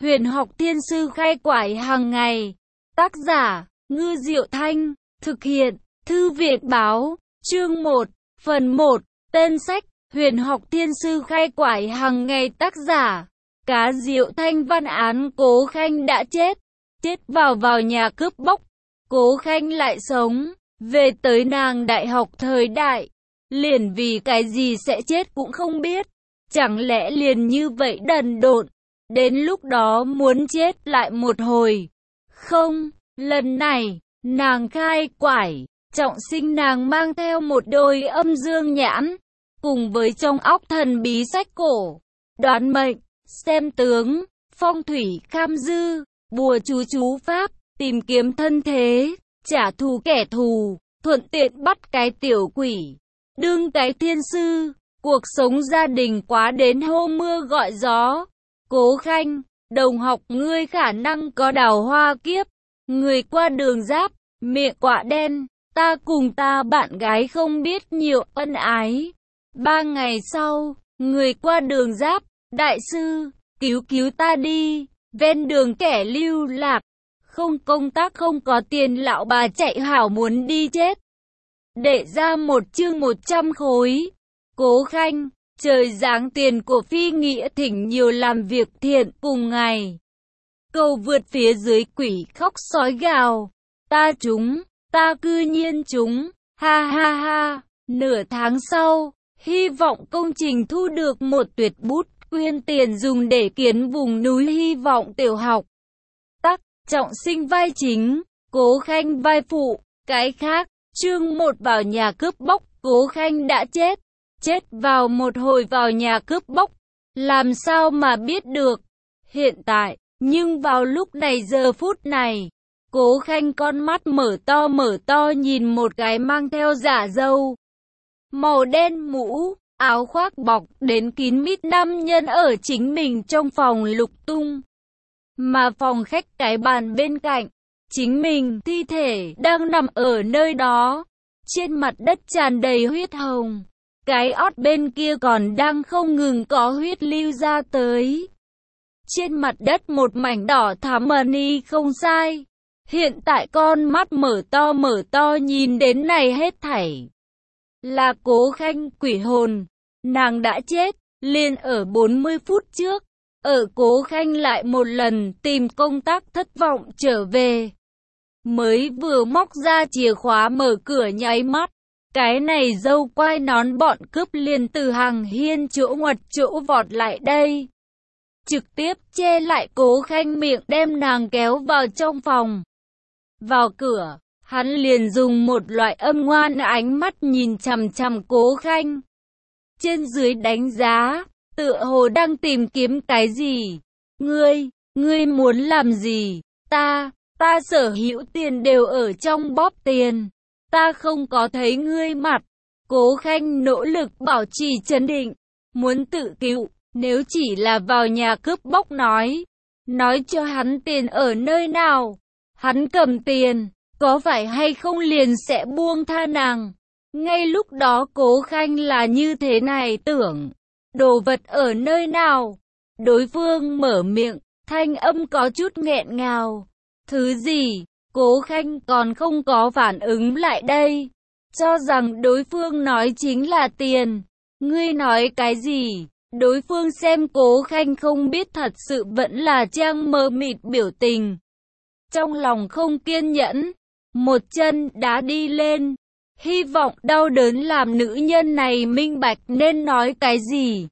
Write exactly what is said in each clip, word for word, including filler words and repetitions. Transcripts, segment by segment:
Huyền học thiên sư khai quải hàng ngày. Tác giả, Ngư Diệu Thanh. Thực hiện, Thư viện báo. Chương một, phần một. Tên sách, Huyền học thiên sư khai quải hàng ngày. Tác giả, Cá Diệu Thanh. Văn án Cố Khanh đã chết. Chết vào vào nhà cướp bóc. Cố Khanh lại sống. Về tới nàng đại học thời đại. Liền vì cái gì sẽ chết cũng không biết. Chẳng lẽ liền như vậy đần độn. Đến lúc đó muốn chết lại một hồi. Không, lần này, nàng khai quải. Trọng sinh nàng mang theo một đôi âm dương nhãn. Cùng với trong óc thần bí sách cổ. Đoán mệnh, xem tướng, phong thủy kham dư, bùa chú chú pháp, tìm kiếm thân thế, trả thù kẻ thù, thuận tiện bắt cái tiểu quỷ, đương cái thiên sư. Cuộc sống gia đình quá đến hô mưa gọi gió. Cố Khanh, đồng học ngươi khả năng có đào hoa kiếp. Người qua đường giáp, miệng quạ đen, ta cùng ta bạn gái không biết nhiều ân ái. Ba ngày sau, người qua đường giáp, đại sư, cứu cứu ta đi. Ven đường kẻ lưu lạc, không công tác không có tiền, lão bà chạy hảo muốn đi chết. Để ra một chương một trăm khối. Cố Khanh, trời giáng tiền của phi nghĩa thỉnh nhiều làm việc thiện cùng ngày. Cầu vượt phía dưới quỷ khóc sói gào. Ta trúng, ta cư nhiên trúng, ha ha ha. Nửa tháng sau, hy vọng công trình thu được một tuyệt bút, quyên tiền dùng để kiến vùng núi hy vọng tiểu học. Tắc, Trọng sinh vai chính, Cố Khanh vai phụ. Cái khác, chương một vào nhà cướp bóc, Cố Khanh đã chết. Chết vào một hồi vào nhà cướp bóc. Làm sao mà biết được. Hiện tại, nhưng vào lúc này giờ phút này, Cố Khanh con mắt mở to mở to nhìn một cái mang theo giả dâu. Màu đen mũ, áo khoác bọc đến kín mít nam nhân ở chính mình trong phòng lục tung. Mà phòng khách cái bàn bên cạnh, chính mình thi thể đang nằm ở nơi đó. Trên mặt đất tràn đầy huyết hồng. Cái ót bên kia còn đang không ngừng có huyết lưu ra tới. Trên mặt đất một mảnh đỏ thắm mờ ni không sai. Hiện tại con mắt mở to mở to nhìn đến này hết thảy. Là Cố Khanh quỷ hồn. Nàng đã chết, liền ở bốn mươi phút trước. Ở Cố Khanh lại một lần tìm công tác thất vọng trở về. Mới vừa móc ra chìa khóa mở cửa nháy mắt. Cái này dâu quai nón bọn cướp liền từ hàng hiên chỗ ngoặt chỗ vọt lại đây. Trực tiếp che lại Cố Khanh miệng đem nàng kéo vào trong phòng. Vào cửa, hắn liền dùng một loại âm ngoan ánh mắt nhìn chằm chằm Cố Khanh. Trên dưới đánh giá, tựa hồ đang tìm kiếm cái gì. Ngươi, ngươi muốn làm gì? Ta, ta sở hữu tiền đều ở trong bóp tiền. Ta không có thấy ngươi mặt. Cố Khanh nỗ lực bảo trì trấn định. Muốn tự cứu, nếu chỉ là vào nhà cướp bóc nói. Nói cho hắn tiền ở nơi nào. Hắn cầm tiền, có phải hay không liền sẽ buông tha nàng. Ngay lúc đó Cố Khanh là như thế này tưởng. Đồ vật ở nơi nào? Đối phương mở miệng, thanh âm có chút nghẹn ngào. Thứ gì? Cố Khanh còn không có phản ứng lại đây. Cho rằng đối phương nói chính là tiền. Ngươi nói cái gì? Đối phương xem Cố Khanh không biết thật sự vẫn là trang mờ mịt biểu tình. Trong lòng không kiên nhẫn. Một chân đá đi lên. Hy vọng đau đớn làm nữ nhân này minh bạch nên nói cái gì.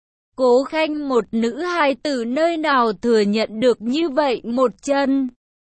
Cố Khanh một nữ hài tử nơi nào thừa nhận được như vậy một chân.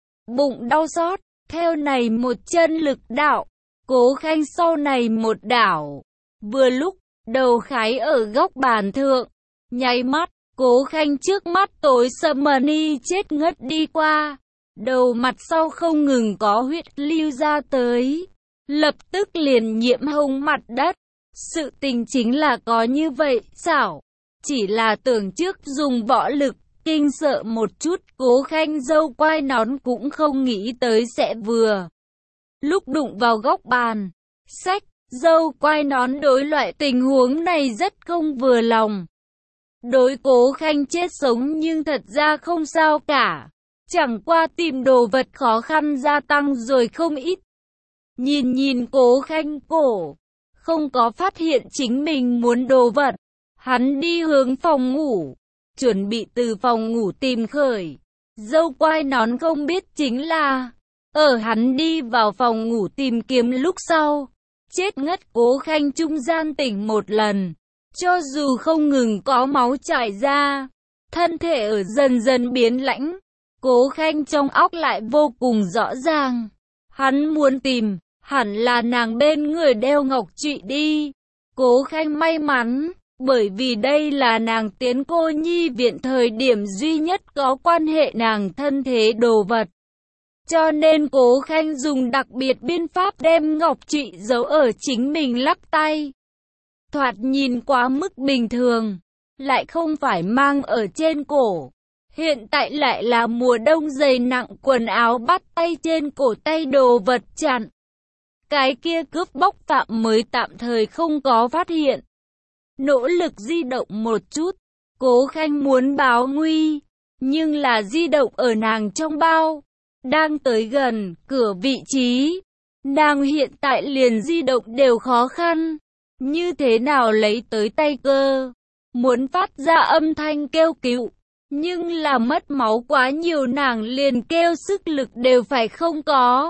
Bụng đau xót, theo này một chân lực đạo. Cố Khanh sau này một đảo. Vừa lúc, đầu khái ở góc bàn thượng. Nháy mắt, Cố Khanh trước mắt tối sầm mờ ni chết ngất đi qua. Đầu mặt sau không ngừng có huyết lưu ra tới. Lập tức liền nhiễm hồng mặt đất. Sự tình chính là có như vậy, xảo. Chỉ là tưởng trước dùng võ lực, kinh sợ một chút, Cố Khanh dâu quai nón cũng không nghĩ tới sẽ vừa. Lúc đụng vào góc bàn, sách, dâu quai nón đối loại tình huống này rất không vừa lòng. Đối Cố Khanh chết sống nhưng thật ra không sao cả. Chẳng qua tìm đồ vật khó khăn gia tăng rồi không ít. Nhìn nhìn Cố Khanh cổ, không có phát hiện chính mình muốn đồ vật. Hắn đi hướng phòng ngủ, chuẩn bị từ phòng ngủ tìm khởi. Dâu quai nón không biết chính là, ở hắn đi vào phòng ngủ tìm kiếm lúc sau, chết ngất Cố Khanh trung gian tỉnh một lần. Cho dù không ngừng có máu chảy ra, thân thể ở dần dần biến lãnh, Cố Khanh trong óc lại vô cùng rõ ràng. Hắn muốn tìm, hẳn là nàng bên người đeo ngọc trụy đi. Cố Khanh may mắn, bởi vì đây là nàng tiến cô nhi viện thời điểm duy nhất có quan hệ nàng thân thế đồ vật. Cho nên Cố Khanh dùng đặc biệt biện pháp đem ngọc trụy giấu ở chính mình lắc tay. Thoạt nhìn quá mức bình thường, lại không phải mang ở trên cổ. Hiện tại lại là mùa đông dày nặng, quần áo bắt tay trên cổ tay đồ vật chặn. Cái kia cướp bóc phạm mới tạm thời không có phát hiện. Nỗ lực di động một chút, Cố Khanh muốn báo nguy, nhưng là di động ở nàng trong bao. Đang tới gần cửa vị trí, nàng hiện tại liền di động đều khó khăn. Như thế nào lấy tới tay cơ? Muốn phát ra âm thanh kêu cứu, nhưng là mất máu quá nhiều, nàng liền kêu sức lực đều phải không có.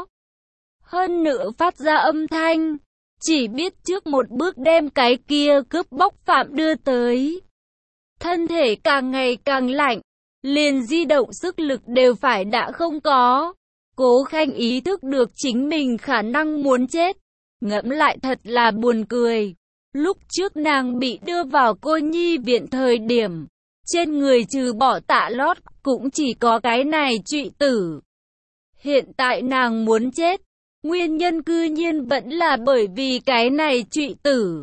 Hơn nữa phát ra âm thanh, chỉ biết trước một bước đem cái kia cướp bóc phạm đưa tới. Thân thể càng ngày càng lạnh, liền di động sức lực đều phải đã không có. Cố Khanh ý thức được chính mình khả năng muốn chết. Ngẫm lại thật là buồn cười. Lúc trước nàng bị đưa vào cô nhi viện thời điểm, trên người trừ bỏ tạ lót, cũng chỉ có cái này trụy tử. Hiện tại nàng muốn chết, nguyên nhân cư nhiên vẫn là bởi vì cái này trụy tử.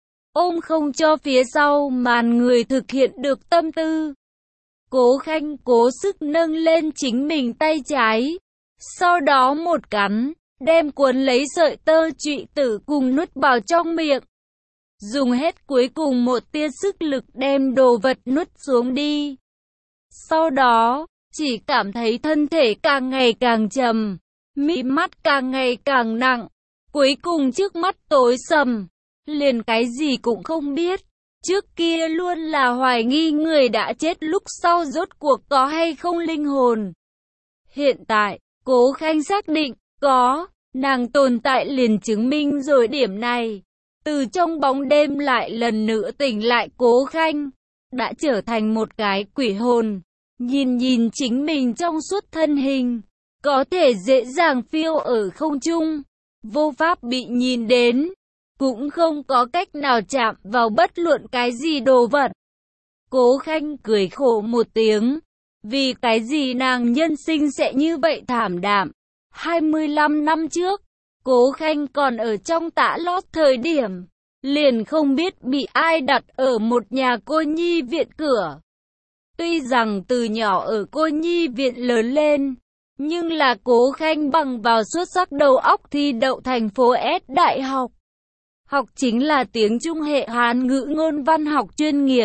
Ôm không cho phía sau màn người thực hiện được tâm tư. Cố Khanh cố sức nâng lên chính mình tay trái, sau đó một cắn, đem cuốn lấy sợi tơ trụy tử cùng nuốt vào trong miệng. Dùng hết cuối cùng một tia sức lực đem đồ vật nuốt xuống đi. Sau đó, chỉ cảm thấy thân thể càng ngày càng trầm, mí mắt càng ngày càng nặng, cuối cùng trước mắt tối sầm, liền cái gì cũng không biết. Trước kia luôn là hoài nghi người đã chết lúc sau rốt cuộc có hay không linh hồn. Hiện tại, Cố Khanh xác định, có, nàng tồn tại liền chứng minh rồi điểm này. Từ trong bóng đêm lại lần nữa tỉnh lại Cố Khanh, đã trở thành một cái quỷ hồn. Nhìn nhìn chính mình trong suốt thân hình, có thể dễ dàng phiêu ở không trung, vô pháp bị nhìn đến, cũng không có cách nào chạm vào bất luận cái gì đồ vật. Cố Khanh cười khổ một tiếng, vì cái gì nàng nhân sinh sẽ như vậy thảm đạm. hai mươi lăm năm trước, Cố Khanh còn ở trong tã lót thời điểm, liền không biết bị ai đặt ở một nhà cô nhi viện cửa. Tuy rằng từ nhỏ ở cô nhi viện lớn lên, nhưng là Cố Khanh bằng vào xuất sắc đầu óc thi đậu thành phố S đại học. Học chính là tiếng Trung hệ Hán ngữ ngôn văn học chuyên nghiệp.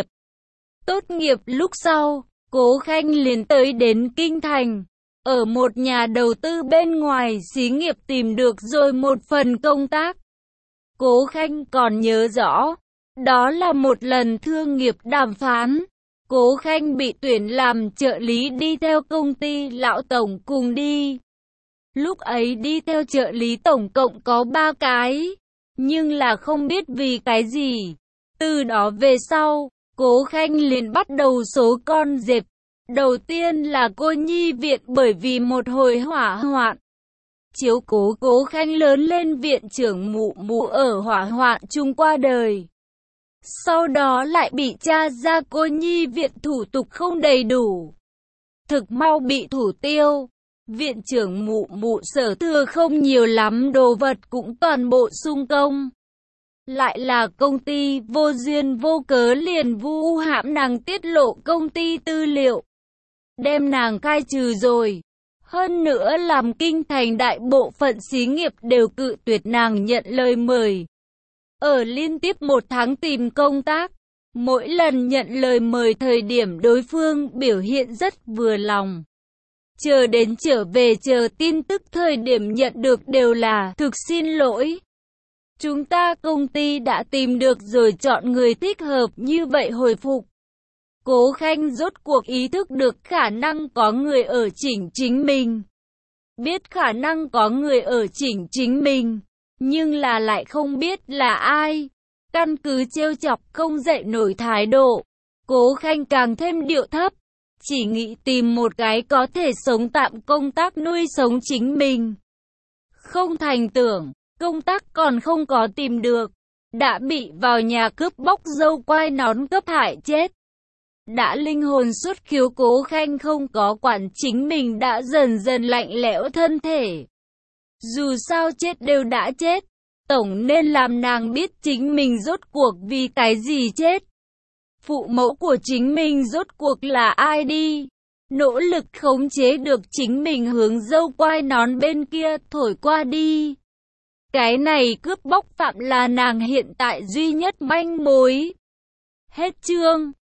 Tốt nghiệp lúc sau, Cố Khanh liền tới đến Kinh Thành. Ở một nhà đầu tư bên ngoài xí nghiệp tìm được rồi một phần công tác. Cố Khanh còn nhớ rõ, đó là một lần thương nghiệp đàm phán. Cố Khanh bị tuyển làm trợ lý đi theo công ty lão tổng cùng đi. Lúc ấy đi theo trợ lý tổng cộng có ba cái, nhưng là không biết vì cái gì. Từ đó về sau, Cố Khanh liền bắt đầu số con dẹp. Đầu tiên là cô nhi viện bởi vì một hồi hỏa hoạn. Chiếu cố Cố Khanh lớn lên viện trưởng mụ mụ ở hỏa hoạn chung qua đời. Sau đó lại bị tra ra cô nhi viện thủ tục không đầy đủ. Thực mau bị thủ tiêu. Viện trưởng mụ mụ sở thừa không nhiều lắm đồ vật cũng toàn bộ sung công. Lại là công ty vô duyên vô cớ liền vu hãm nàng tiết lộ công ty tư liệu. Đem nàng khai trừ rồi. Hơn nữa làm Kinh Thành đại bộ phận xí nghiệp đều cự tuyệt nàng nhận lời mời. Ở liên tiếp một tháng tìm công tác, Mỗi lần nhận lời mời thời điểm đối phương biểu hiện rất vừa lòng. Chờ đến trở về chờ tin tức thời điểm nhận được đều là thực xin lỗi. Chúng ta công ty đã tìm được rồi chọn người thích hợp như vậy hồi phục. Cố Khanh rốt cuộc ý thức được khả năng có người ở chỉnh chính mình. Biết khả năng có người ở chỉnh chính mình, nhưng là lại không biết là ai. Căn cứ trêu chọc không dậy nổi thái độ, Cố Khanh càng thêm điệu thấp. Chỉ nghĩ tìm một cái có thể sống tạm công tác nuôi sống chính mình. Không thành tưởng, công tác còn không có tìm được. Đã bị vào nhà cướp bóc dâu quai nón cấp hại chết. Đã linh hồn xuất khiếu Cố Khanh không có quản chính mình đã dần dần lạnh lẽo thân thể. Dù sao chết đều đã chết. Tổng nên làm nàng biết chính mình rốt cuộc vì cái gì chết. Phụ mẫu của chính mình rốt cuộc là ai đi. Nỗ lực khống chế được chính mình hướng dâu quai nón bên kia thổi qua đi. Cái này cướp bóc phạm là nàng hiện tại duy nhất manh mối. Hết chương.